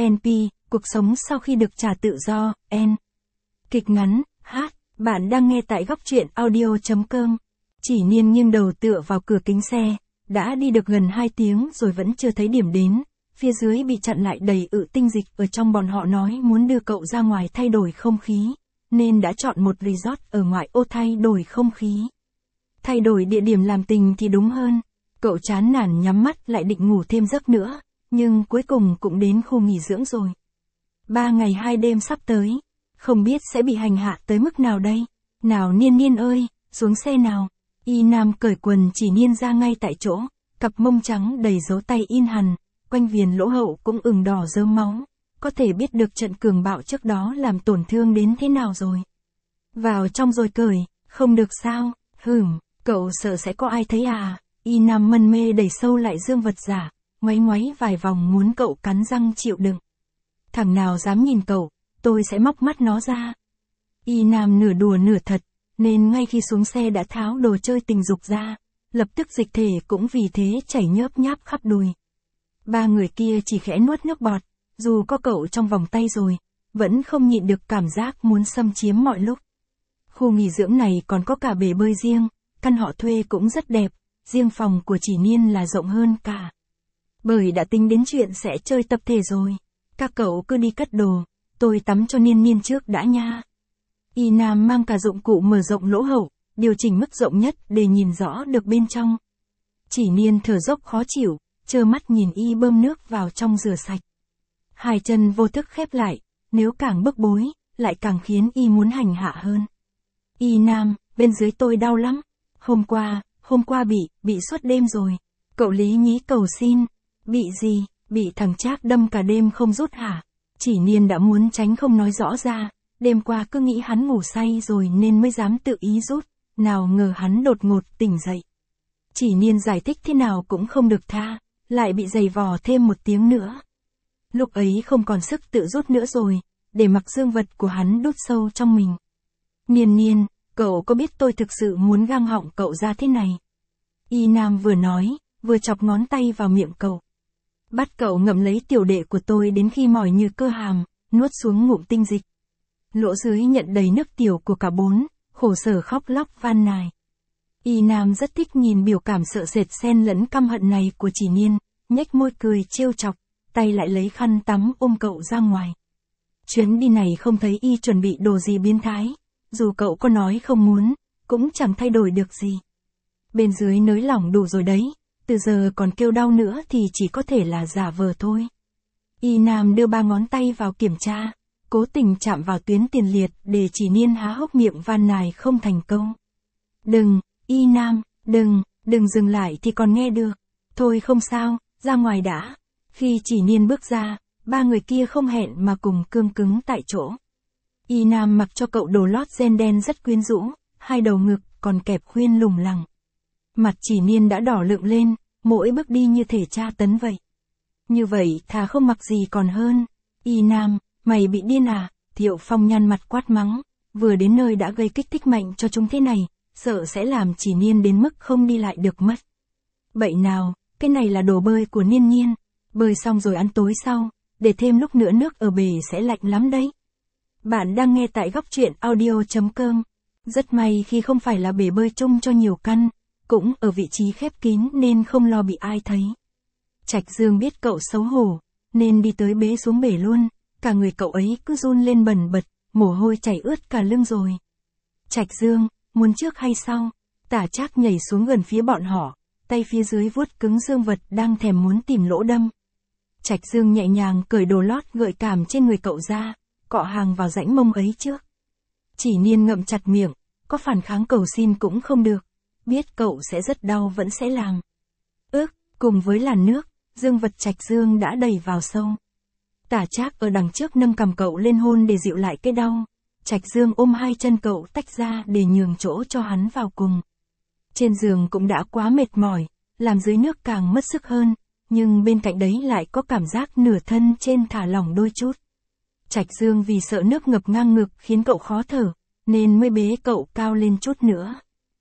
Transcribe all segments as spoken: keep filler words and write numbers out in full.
en pê, cuộc sống sau khi được trả tự do, N. Kịch ngắn, hát, bạn đang nghe tại góc truyện audio.com. Chỉ Niên nghiêng đầu tựa vào cửa kính xe, đã đi được gần hai tiếng rồi vẫn chưa thấy điểm đến, phía dưới bị chặn lại đầy ự tinh dịch, ở trong bọn họ nói muốn đưa cậu ra ngoài thay đổi không khí, nên đã chọn một resort ở ngoại ô thay đổi không khí. Thay đổi địa điểm làm tình thì đúng hơn, cậu chán nản nhắm mắt lại định ngủ thêm giấc nữa, nhưng cuối cùng cũng đến khu nghỉ dưỡng rồi. Ba ngày hai đêm sắp tới, không biết sẽ bị hành hạ tới mức nào đây. Nào Niên Niên ơi, xuống xe nào. Y Nam cởi quần chỉ Niên ra ngay tại chỗ, cặp mông trắng đầy dấu tay in hằn, quanh viền lỗ hậu cũng ửng đỏ rơm máu, có thể biết được trận cường bạo trước đó làm tổn thương đến thế nào rồi. Vào trong rồi cởi, không được sao, hửm, cậu sợ sẽ có ai thấy à. Y Nam mân mê đẩy sâu lại dương vật giả, ngoáy ngoáy vài vòng muốn cậu cắn răng chịu đựng. Thằng nào dám nhìn cậu, tôi sẽ móc mắt nó ra. Y Nam nửa đùa nửa thật, nên ngay khi xuống xe đã tháo đồ chơi tình dục ra, lập tức dịch thể cũng vì thế chảy nhớp nháp khắp đùi. Ba người kia chỉ khẽ nuốt nước bọt, dù có cậu trong vòng tay rồi, vẫn không nhịn được cảm giác muốn xâm chiếm mọi lúc. Khu nghỉ dưỡng này còn có cả bể bơi riêng, căn họ thuê cũng rất đẹp, riêng phòng của Chỉ Niên là rộng hơn cả. Bởi đã tính đến chuyện sẽ chơi tập thể rồi, các cậu cứ đi cất đồ, tôi tắm cho Niên Niên trước đã nha. Y Nam mang cả dụng cụ mở rộng lỗ hậu, điều chỉnh mức rộng nhất để nhìn rõ được bên trong. Chỉ Niên thở dốc khó chịu, trơ mắt nhìn Y bơm nước vào trong rửa sạch. Hai chân vô thức khép lại, nếu càng bức bối, lại càng khiến Y muốn hành hạ hơn. Y Nam, bên dưới tôi đau lắm. Hôm qua, hôm qua bị, bị suốt đêm rồi. Cậu lý nhí cầu xin. Bị gì, bị thằng Trác đâm cả đêm không rút hả? Chỉ Niên đã muốn tránh không nói rõ ra, đêm qua cứ nghĩ hắn ngủ say rồi nên mới dám tự ý rút, nào ngờ hắn đột ngột tỉnh dậy. Chỉ Niên giải thích thế nào cũng không được tha, lại bị giày vò thêm một tiếng nữa. Lúc ấy không còn sức tự rút nữa rồi, để mặc dương vật của hắn đút sâu trong mình. Niên Niên, cậu có biết tôi thực sự muốn gang họng cậu ra thế này? Y Nam vừa nói, vừa chọc ngón tay vào miệng cậu. Bắt cậu ngậm lấy tiểu đệ của tôi đến khi mỏi như cơ hàm, nuốt xuống ngụm tinh dịch. Lỗ dưới nhận đầy nước tiểu của cả bốn, khổ sở khóc lóc van nài. Y Nam rất thích nhìn biểu cảm sợ sệt xen lẫn căm hận này của Chỉ Niên, nhếch môi cười trêu chọc, tay lại lấy khăn tắm ôm cậu ra ngoài. Chuyến đi này không thấy Y chuẩn bị đồ gì biến thái, dù cậu có nói không muốn, cũng chẳng thay đổi được gì. Bên dưới nới lỏng đủ rồi đấy, từ giờ còn kêu đau nữa thì chỉ có thể là giả vờ thôi. Y Nam đưa ba ngón tay vào kiểm tra, cố tình chạm vào tuyến tiền liệt để Chỉ Niên há hốc miệng van nài không thành công. Đừng, Y Nam, đừng, đừng dừng lại thì còn nghe được. Thôi không sao, ra ngoài đã. Khi Chỉ Niên bước ra, ba người kia không hẹn mà cùng cương cứng tại chỗ. Y Nam mặc cho cậu đồ lót ren đen rất quyến rũ, hai đầu ngực còn kẹp khuyên lủng lẳng. Mặt Chỉ Niên đã đỏ lựng lên, mỗi bước đi như thể tra tấn vậy. Như vậy thà không mặc gì còn hơn. Y Nam, mày bị điên à? Thiệu Phong nhăn mặt quát mắng, vừa đến nơi đã gây kích thích mạnh cho chúng thế này, sợ sẽ làm Chỉ Niên đến mức không đi lại được mất. Bậy nào, cái này là đồ bơi của Niên Niên, bơi xong rồi ăn tối sau, để thêm lúc nữa nước ở bể sẽ lạnh lắm đấy. Bạn đang nghe tại góc truyện audio.com. Rất may khi không phải là bể bơi chung cho nhiều căn, cũng ở vị trí khép kín nên không lo bị ai thấy. Trạch Dương biết cậu xấu hổ, nên đi tới bế xuống bể luôn, cả người cậu ấy cứ run lên bần bật, mồ hôi chảy ướt cả lưng rồi. Trạch Dương, muốn trước hay sau? Tả Trác nhảy xuống gần phía bọn họ, tay phía dưới vuốt cứng dương vật đang thèm muốn tìm lỗ đâm. Trạch Dương nhẹ nhàng cởi đồ lót gợi cảm trên người cậu ra, cọ hàng vào rãnh mông ấy trước. Chỉ Niên ngậm chặt miệng, có phản kháng cầu xin cũng không được, biết cậu sẽ rất đau vẫn sẽ làm. Ước, cùng với làn nước, dương vật Trạch Dương đã đầy vào sâu. Tả Trác ở đằng trước nâng cằm cậu lên hôn để dịu lại cái đau. Trạch Dương ôm hai chân cậu tách ra để nhường chỗ cho hắn vào cùng. Trên giường cũng đã quá mệt mỏi, làm dưới nước càng mất sức hơn, nhưng bên cạnh đấy lại có cảm giác nửa thân trên thả lỏng đôi chút. Trạch Dương vì sợ nước ngập ngang ngực khiến cậu khó thở, nên mới bế cậu cao lên chút nữa.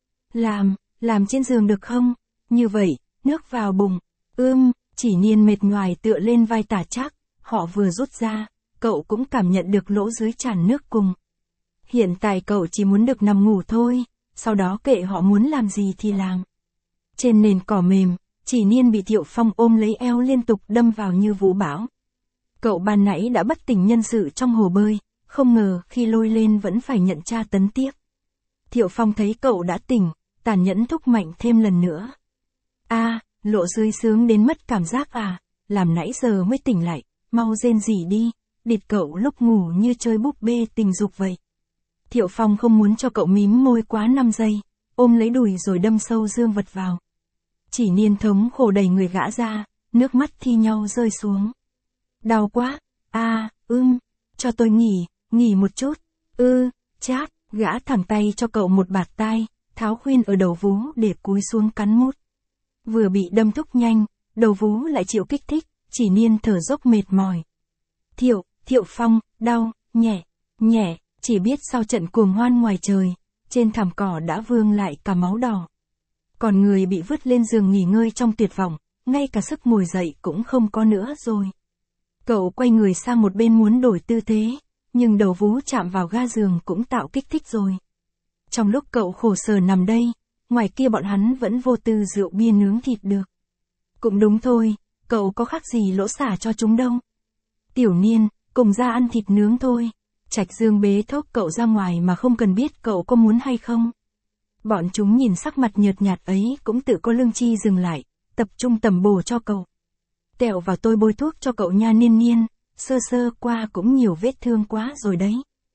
Làm, làm trên giường được không? Như vậy, nước vào bụng. Ưm, Chỉ Niên mệt nhoài tựa lên vai Tả Trác, họ vừa rút ra, cậu cũng cảm nhận được lỗ dưới tràn nước cùng. Hiện tại cậu chỉ muốn được nằm ngủ thôi, sau đó kệ họ muốn làm gì thì làm. Trên nền cỏ mềm, Chỉ Niên bị Thiệu Phong ôm lấy eo liên tục đâm vào như vũ bão. Cậu ban nãy đã bất tỉnh nhân sự trong hồ bơi, không ngờ khi lôi lên vẫn phải nhận tra tấn tiếp. Thiệu Phong thấy cậu đã tỉnh, tàn nhẫn thúc mạnh thêm lần nữa. A, à, lộ dưới sướng đến mất cảm giác à, làm nãy giờ mới tỉnh lại, mau rên rỉ đi, địt cậu lúc ngủ như chơi búp bê tình dục vậy. Thiệu Phong không muốn cho cậu mím môi quá năm giây, ôm lấy đùi rồi đâm sâu dương vật vào. Chỉ Niên thống khổ đẩy người gã ra, nước mắt thi nhau rơi xuống. Đau quá, a, à, ưm, cho tôi nghỉ, nghỉ một chút, ư, chát, gã thẳng tay cho cậu một bạt tai, tháo khuyên ở đầu vú để cúi xuống cắn mút. Vừa bị đâm thúc nhanh, đầu vú lại chịu kích thích, Chỉ Niên thở dốc mệt mỏi. Thiệu, Thiệu Phong, đau, nhẹ, nhẹ, chỉ biết sau trận cuồng hoan ngoài trời, trên thảm cỏ đã vương lại cả máu đỏ. Còn người bị vứt lên giường nghỉ ngơi trong tuyệt vọng, ngay cả sức ngồi dậy cũng không có nữa rồi. Cậu quay người sang một bên muốn đổi tư thế, nhưng đầu vú chạm vào ga giường cũng tạo kích thích rồi. Trong lúc cậu khổ sở nằm đây, ngoài kia bọn hắn vẫn vô tư rượu bia nướng thịt được. Cũng đúng thôi, cậu có khác gì lỗ xả cho chúng đâu. Tiểu Niên, cùng ra ăn thịt nướng thôi. Trạch Dương bế thốc cậu ra ngoài mà không cần biết cậu có muốn hay không. Bọn chúng nhìn sắc mặt nhợt nhạt ấy cũng tự có lương chi dừng lại, tập trung tẩm bổ cho cậu. Tẹo vào tôi bôi thuốc cho cậu nha Niên Niên, sơ sơ qua cũng nhiều vết thương quá rồi đấy.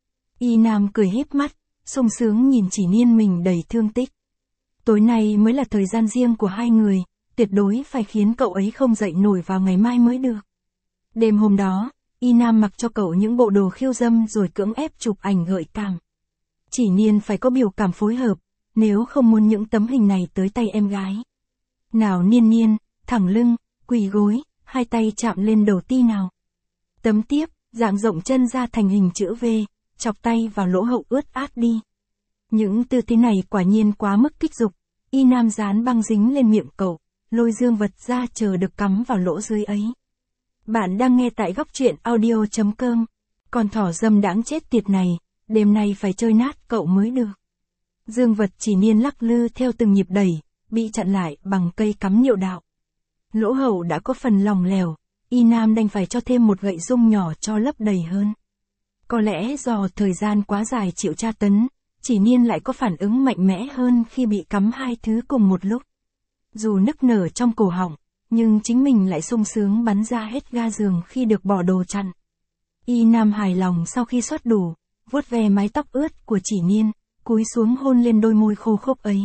Y Nam cười híp mắt, sung sướng nhìn Chỉ Niên mình đầy thương tích. Tối nay mới là thời gian riêng của hai người, tuyệt đối phải khiến cậu ấy không dậy nổi vào ngày mai mới được. Đêm hôm đó, Y Nam mặc cho cậu những bộ đồ khiêu dâm rồi cưỡng ép chụp ảnh gợi cảm. Chỉ Niên phải có biểu cảm phối hợp, nếu không muốn những tấm hình này tới tay em gái. Nào Niên Niên, thẳng lưng, quỳ gối, hai tay chạm lên đầu ti nào. Tấm tiếp, dạng rộng chân ra thành hình chữ V, chọc tay vào lỗ hậu ướt át đi. Những tư thế này quả nhiên quá mức kích dục. Y Nam dán băng dính lên miệng cậu, lôi dương vật ra chờ được cắm vào lỗ dưới ấy. Bạn đang nghe tại góc truyện audio chấm com. Con thỏ dâm đãng chết tiệt này, đêm nay phải chơi nát cậu mới được. Dương vật Chỉ Niên lắc lư theo từng nhịp đẩy, bị chặn lại bằng cây cắm niệu đạo. Lỗ hậu đã có phần lỏng lẻo, Y Nam đành phải cho thêm một gậy dung nhỏ cho lấp đầy hơn. Có lẽ do thời gian quá dài chịu tra tấn, Chỉ Niên lại có phản ứng mạnh mẽ hơn khi bị cắm hai thứ cùng một lúc. Dù nức nở trong cổ họng, nhưng chính mình lại sung sướng bắn ra hết ga giường khi được bỏ đồ chặn. Y Nam hài lòng sau khi xoát đủ, vuốt ve mái tóc ướt của Chỉ Niên, cúi xuống hôn lên đôi môi khô khốc ấy.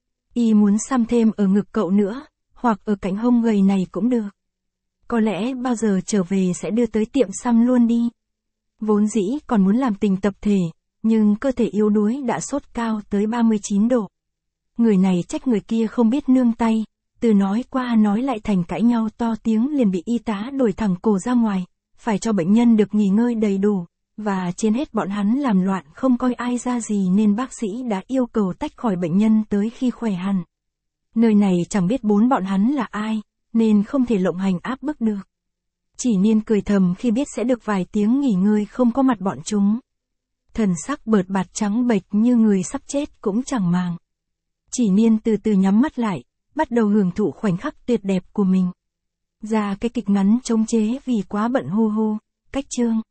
Y muốn xăm thêm ở ngực cậu nữa, hoặc ở cạnh hông gầy này cũng được. Có lẽ bao giờ trở về sẽ đưa tới tiệm xăm luôn đi. Vốn dĩ còn muốn làm tình tập thể, nhưng cơ thể yếu đuối đã sốt cao tới ba mươi chín độ. Người này trách người kia không biết nương tay, từ nói qua nói lại thành cãi nhau to tiếng liền bị y tá đuổi thẳng cổ ra ngoài, phải cho bệnh nhân được nghỉ ngơi đầy đủ, và trên hết bọn hắn làm loạn không coi ai ra gì nên bác sĩ đã yêu cầu tách khỏi bệnh nhân tới khi khỏe hẳn. Nơi này chẳng biết bốn bọn hắn là ai, nên không thể lộng hành áp bức được. Chỉ Niên cười thầm khi biết sẽ được vài tiếng nghỉ ngơi không có mặt bọn chúng. Thần sắc bợt bạt trắng bệch như người sắp chết cũng chẳng màng. Chỉ Niên từ từ nhắm mắt lại, bắt đầu hưởng thụ khoảnh khắc tuyệt đẹp của mình. Ra cái kịch ngắn chống chế vì quá bận hu hu, cách chương.